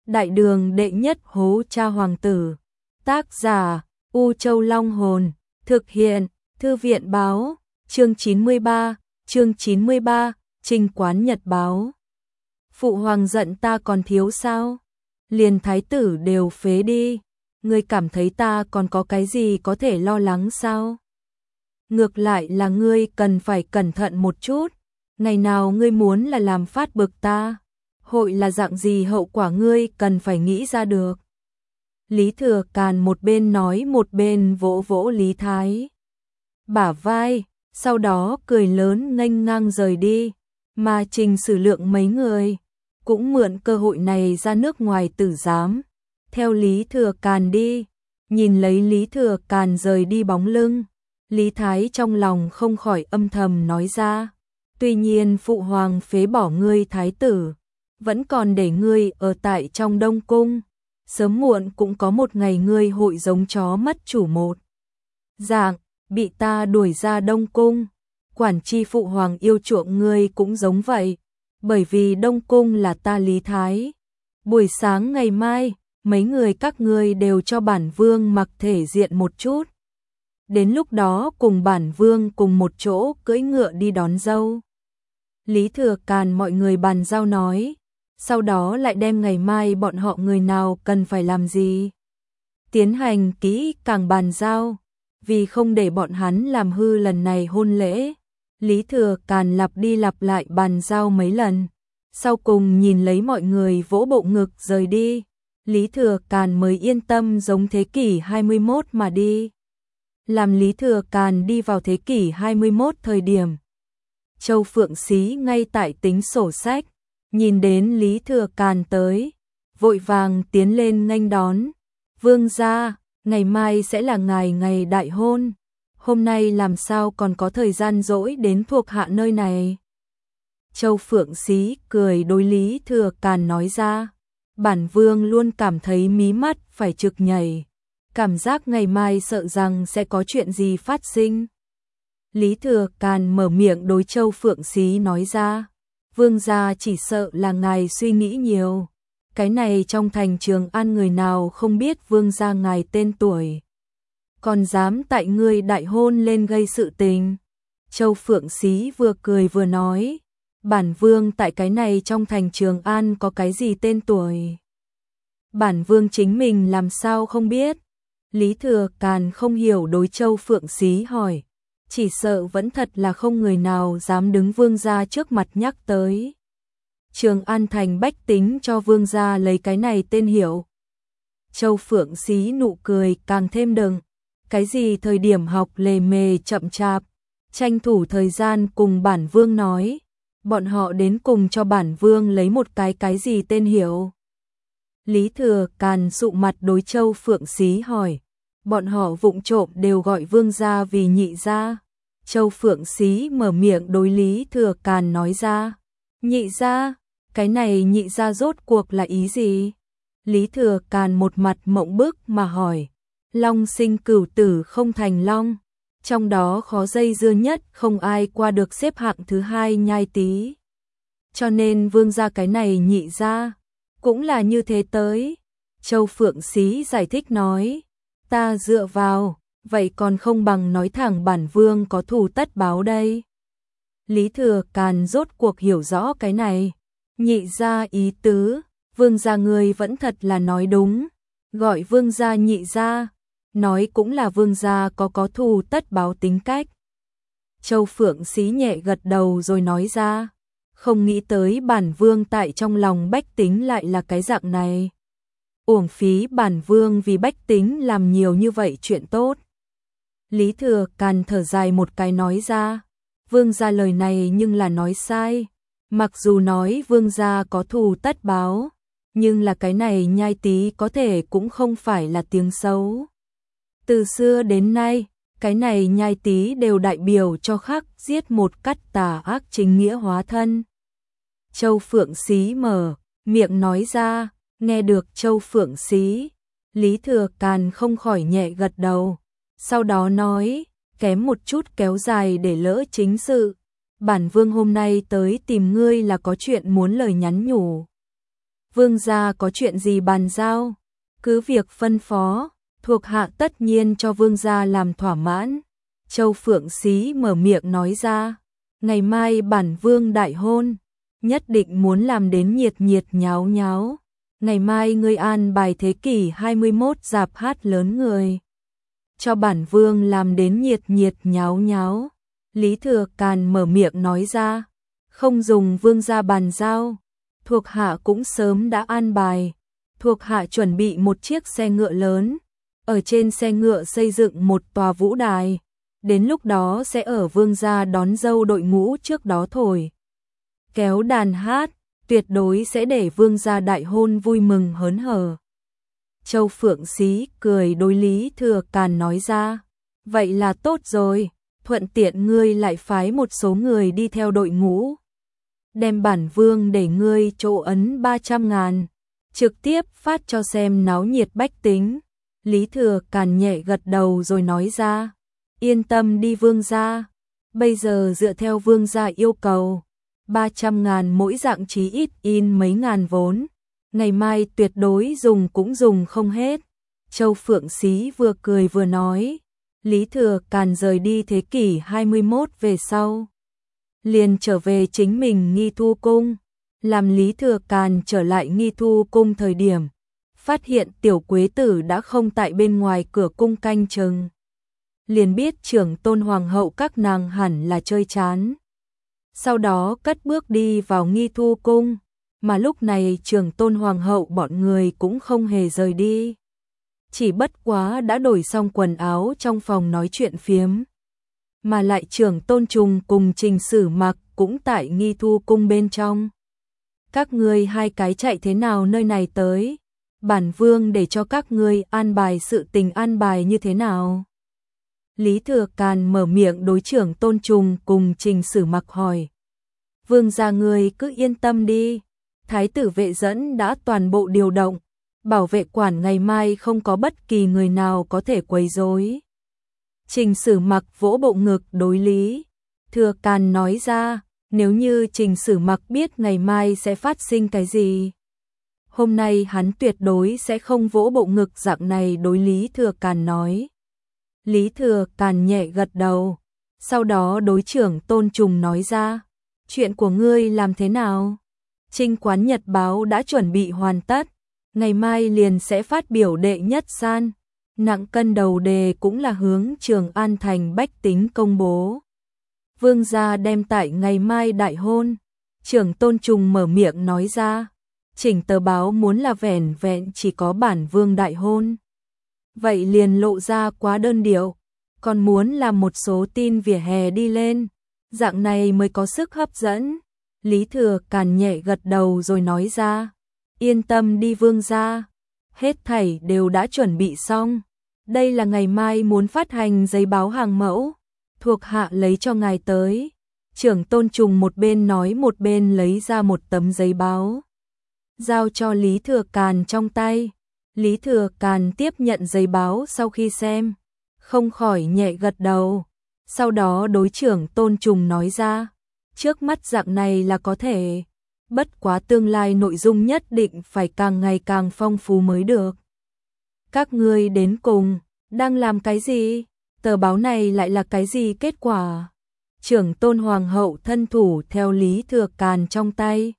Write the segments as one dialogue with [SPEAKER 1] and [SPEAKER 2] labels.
[SPEAKER 1] Đại đường đệ nhất hố cha hoàng tử. Tác giả U Châu Long Hồn. Thực hiện Thư viện báo. Chương 93, Trinh quán nhật báo. Phụ hoàng giận ta còn thiếu sao? Liền thái tử đều phế đi. Ngươi cảm thấy ta còn có cái gì có thể lo lắng sao? Ngược lại là ngươi cần phải cẩn thận một chút. Ngày nào ngươi muốn là làm phát bực ta, hội là dạng gì hậu quả ngươi cần phải nghĩ ra được. Lý Thừa Càn một bên nói một bên vỗ vỗ Lý Thái bả vai, sau đó cười lớn nghênh ngang rời đi, mà Trình Sử Lượng mấy người cũng mượn cơ hội này ra nước ngoài tử giám, theo Lý Thừa Càn đi. Nhìn lấy Lý Thừa Càn rời đi bóng lưng, Lý Thái trong lòng không khỏi âm thầm nói ra, tuy nhiên phụ hoàng phế bỏ ngươi thái tử, vẫn còn để ngươi ở tại trong Đông Cung, sớm muộn cũng có một ngày ngươi hội giống chó mất chủ một dạng, bị ta đuổi ra Đông Cung. Quản chi phụ hoàng yêu chuộng ngươi cũng giống vậy, bởi vì Đông Cung là ta Lý Thái. Buổi sáng ngày mai, mấy người các ngươi đều cho bản vương mặc thể diện một chút. Đến lúc đó cùng bản vương cùng một chỗ cưỡi ngựa đi đón dâu. Lý Thừa Càn mọi người bàn giao nói, sau đó lại đem ngày mai bọn họ người nào cần phải làm gì tiến hành kỹ càng bàn giao, vì không để bọn hắn làm hư lần này hôn lễ. Lý Thừa Càn lặp đi lặp lại bàn giao mấy lần, sau cùng nhìn lấy mọi người vỗ bộ ngực rời đi, Lý Thừa Càn mới yên tâm giống thế kỷ 21 mà đi. Làm Lý Thừa Càn đi vào thế kỷ 21 thời điểm, Châu Phượng Xí ngay tại tính sổ sách, nhìn đến Lý Thừa Càn tới, vội vàng tiến lên nghênh đón. Vương gia, ngày mai sẽ là ngày đại hôn, hôm nay làm sao còn có thời gian rỗi đến thuộc hạ nơi này. Châu Phượng Xí cười đối Lý Thừa Càn nói ra, bản vương luôn cảm thấy mí mắt phải trực nhảy, cảm giác ngày mai sợ rằng sẽ có chuyện gì phát sinh. Lý Thừa Càn mở miệng đối Châu Phượng Xí nói ra, vương gia chỉ sợ là ngài suy nghĩ nhiều, cái này trong thành Trường An người nào không biết vương gia ngài tên tuổi, còn dám tại ngươi đại hôn lên gây sự tình. Châu Phượng Xí vừa cười vừa nói, bản vương tại cái này trong thành Trường An có cái gì tên tuổi, bản vương chính mình làm sao không biết. Lý Thừa Càn không hiểu đối Châu Phượng Xí hỏi, chỉ sợ vẫn thật là không người nào dám đứng vương gia trước mặt nhắc tới. Trường An thành bách tính cho vương gia lấy cái này tên hiệu. Châu Phượng Xí nụ cười càng thêm đừng, cái gì thời điểm học lề mề chậm chạp, tranh thủ thời gian cùng bản vương nói, bọn họ đến cùng cho bản vương lấy một cái gì tên hiệu. Lý Thừa Càn sụ mặt đối Châu Phượng Xí hỏi, bọn họ vụng trộm đều gọi vương gia vì nhị gia. Châu Phượng Xí mở miệng đối Lý Thừa Càn nói ra, nhị gia, cái này nhị gia rốt cuộc là ý gì? Lý Thừa Càn một mặt mộng bức mà hỏi, long sinh cửu tử không thành long, trong đó khó dây dưa nhất không ai qua được xếp hạng thứ hai Nhai Tý. Cho nên vương gia cái này nhị gia cũng là như thế tới. Châu Phượng Xí giải thích nói, ta dựa vào, vậy còn không bằng nói thẳng bản vương có thù tất báo đây. Lý Thừa Càn rốt cuộc hiểu rõ cái này, nhị gia ý tứ, vương gia người vẫn thật là nói đúng, gọi vương gia nhị gia, nói cũng là vương gia có thù tất báo tính cách. Châu Phượng Xí nhẹ gật đầu rồi nói ra, không nghĩ tới bản vương tại trong lòng bách tính lại là cái dạng này. Uổng phí bản vương vì bách tính làm nhiều như vậy chuyện tốt. Lý Thừa Càn thở dài một cái nói ra, vương gia lời này nhưng là nói sai, mặc dù nói vương gia có thù tất báo, nhưng là cái này Nhai Tý có thể cũng không phải là tiếng xấu. Từ xưa đến nay, cái này Nhai Tý đều đại biểu cho khắc giết một cắt tà ác chính nghĩa hóa thân. Châu Phượng Xí mở miệng nói ra, nghe được Châu Phượng Xí, Lý Thừa Càn không khỏi nhẹ gật đầu, sau đó nói, kém một chút kéo dài để lỡ chính sự, bản vương hôm nay tới tìm ngươi là có chuyện muốn lời nhắn nhủ. Vương gia có chuyện gì bàn giao? Cứ việc phân phó, thuộc hạ tất nhiên cho vương gia làm thỏa mãn. Châu Phượng Xí mở miệng nói ra, ngày mai bản vương đại hôn, nhất định muốn làm đến nhiệt nhiệt nháo nháo. Ngày mai ngươi an bài thế kỷ 21 dạp hát lớn người. Cho bản vương làm đến nhiệt nhiệt nháo nháo. Lý Thừa Càn mở miệng nói ra, không dùng vương gia bàn giao. Thuộc hạ cũng sớm đã an bài. Thuộc hạ chuẩn bị một chiếc xe ngựa lớn. Ở trên xe ngựa xây dựng một tòa vũ đài. Đến lúc đó sẽ ở vương gia đón dâu đội ngũ trước đó thổi kéo đàn hát, tuyệt đối sẽ để vương gia đại hôn vui mừng hớn hở. Châu Phượng Xí cười đối Lý Thừa Càn nói ra, vậy là tốt rồi, thuận tiện ngươi lại phái một số người đi theo đội ngũ. Đem bản vương để ngươi chỗ ấn 300.000, trực tiếp phát cho xem náo nhiệt bách tính. Lý Thừa Càn nhẹ gật đầu rồi nói ra, yên tâm đi vương gia, bây giờ dựa theo vương gia yêu cầu, 300.000 mỗi dạng chí ít in mấy ngàn vốn, ngày mai tuyệt đối dùng cũng dùng không hết. Châu Phượng Xí vừa cười vừa nói, Lý Thừa Càn rời đi thế kỷ 21 về sau. Liền trở về chính mình Nghi Thu Cung, làm Lý Thừa Càn trở lại Nghi Thu Cung thời điểm, phát hiện Tiểu Quế Tử đã không tại bên ngoài cửa cung canh chừng. Liền biết trưởng tôn hoàng hậu các nàng hẳn là chơi chán. Sau đó cất bước đi vào Nghi Thu Cung, mà lúc này trưởng tôn hoàng hậu bọn người cũng không hề rời đi. Chỉ bất quá đã đổi xong quần áo trong phòng nói chuyện phiếm. Mà lại trưởng tôn trùng cùng Trình Sử Mặc cũng tại Nghi Thu Cung bên trong. Các ngươi hai cái chạy thế nào nơi này tới? Bản vương để cho các ngươi an bài sự tình an bài như thế nào? Lý Thừa Càn mở miệng đối trưởng tôn trùng cùng Trình Sử Mặc hỏi. Vương gia ngươi cứ yên tâm đi, thái tử vệ dẫn đã toàn bộ điều động, bảo vệ quản ngày mai không có bất kỳ người nào có thể quấy rối. Trình Sử Mặc vỗ bộ ngực đối Lý Thừa Càn nói ra, nếu như Trình Sử Mặc biết ngày mai sẽ phát sinh cái gì, hôm nay hắn tuyệt đối sẽ không vỗ bộ ngực dạng này đối Lý Thừa Càn nói. Lý Thừa Càn nhẹ gật đầu, sau đó đối trưởng tôn trùng nói ra, chuyện của ngươi làm thế nào? Trinh Quán Nhật báo đã chuẩn bị hoàn tất, ngày mai liền sẽ phát biểu đệ nhất san. Nặng cân đầu đề cũng là hướng Trường An thành bách tính công bố. Vương gia đem tại ngày mai đại hôn. Trưởng tôn trùng mở miệng nói ra, chỉnh tờ báo muốn là vẻn vẹn chỉ có bản vương đại hôn. Vậy liền lộ ra quá đơn điệu, còn muốn làm một số tin vỉa hè đi lên, dạng này mới có sức hấp dẫn. Lý Thừa Càn nhẹ gật đầu rồi nói ra, yên tâm đi vương gia, hết thảy đều đã chuẩn bị xong. Đây là ngày mai muốn phát hành giấy báo hàng mẫu, thuộc hạ lấy cho ngài tới. Trưởng tôn trùng một bên nói một bên lấy ra một tấm giấy báo, giao cho Lý Thừa Càn trong tay. Lý Thừa Càn tiếp nhận giấy báo sau khi xem, không khỏi nhẹ gật đầu. Sau đó đối trưởng tôn trùng nói ra, trước mắt dạng này là có thể, bất quá tương lai nội dung nhất định phải càng ngày càng phong phú mới được. Các ngươi đến cùng đang làm cái gì? Tờ báo này lại là cái gì kết quả? Trưởng tôn hoàng hậu thân thủ theo Lý Thừa Càn trong tay,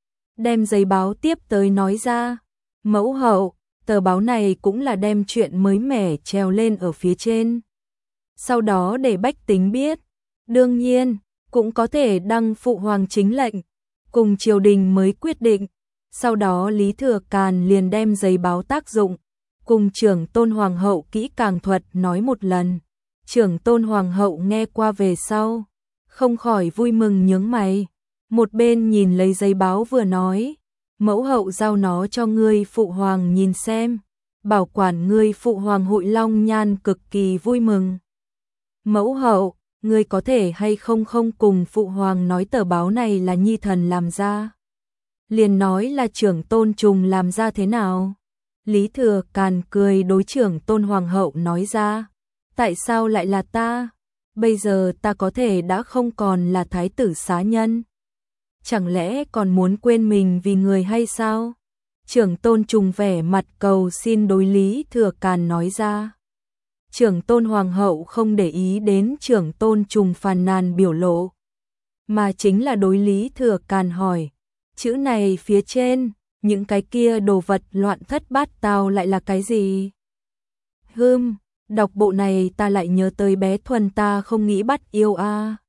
[SPEAKER 1] đem giấy báo tiếp tới nói ra, mẫu hậu, tờ báo này cũng là đem chuyện mới mẻ treo lên ở phía trên. Sau đó để bách tính biết, đương nhiên, cũng có thể đăng phụ hoàng chính lệnh, cùng triều đình mới quyết định. Sau đó Lý Thừa Càn liền đem giấy báo tác dụng, cùng trưởng tôn hoàng hậu kỹ càng thuật nói một lần. Trưởng tôn hoàng hậu nghe qua về sau, không khỏi vui mừng nhướng mày, một bên nhìn lấy giấy báo vừa nói, mẫu hậu giao nó cho ngươi phụ hoàng nhìn xem, bảo quản ngươi phụ hoàng Hội Long Nhan cực kỳ vui mừng. Mẫu hậu, ngươi có thể hay không cùng phụ hoàng nói tờ báo này là nhi thần làm ra? Liền nói là trưởng tôn trùng làm ra thế nào? Lý Thừa Càn cười đối trưởng tôn hoàng hậu nói ra, tại sao lại là ta? Bây giờ ta có thể đã không còn là thái tử xá nhân. Chẳng lẽ còn muốn quên mình vì người hay sao? Trưởng tôn Trùng vẻ mặt cầu xin đối Lý Thừa Càn nói ra. Trưởng tôn hoàng hậu không để ý đến trưởng tôn Trùng phàn nàn biểu lộ, mà chính là đối Lý Thừa Càn hỏi, chữ này phía trên, những cái kia đồ vật loạn thất bát tao lại là cái gì? Đọc bộ này ta lại nhớ tới bé Thuần ta không nghĩ bắt yêu a.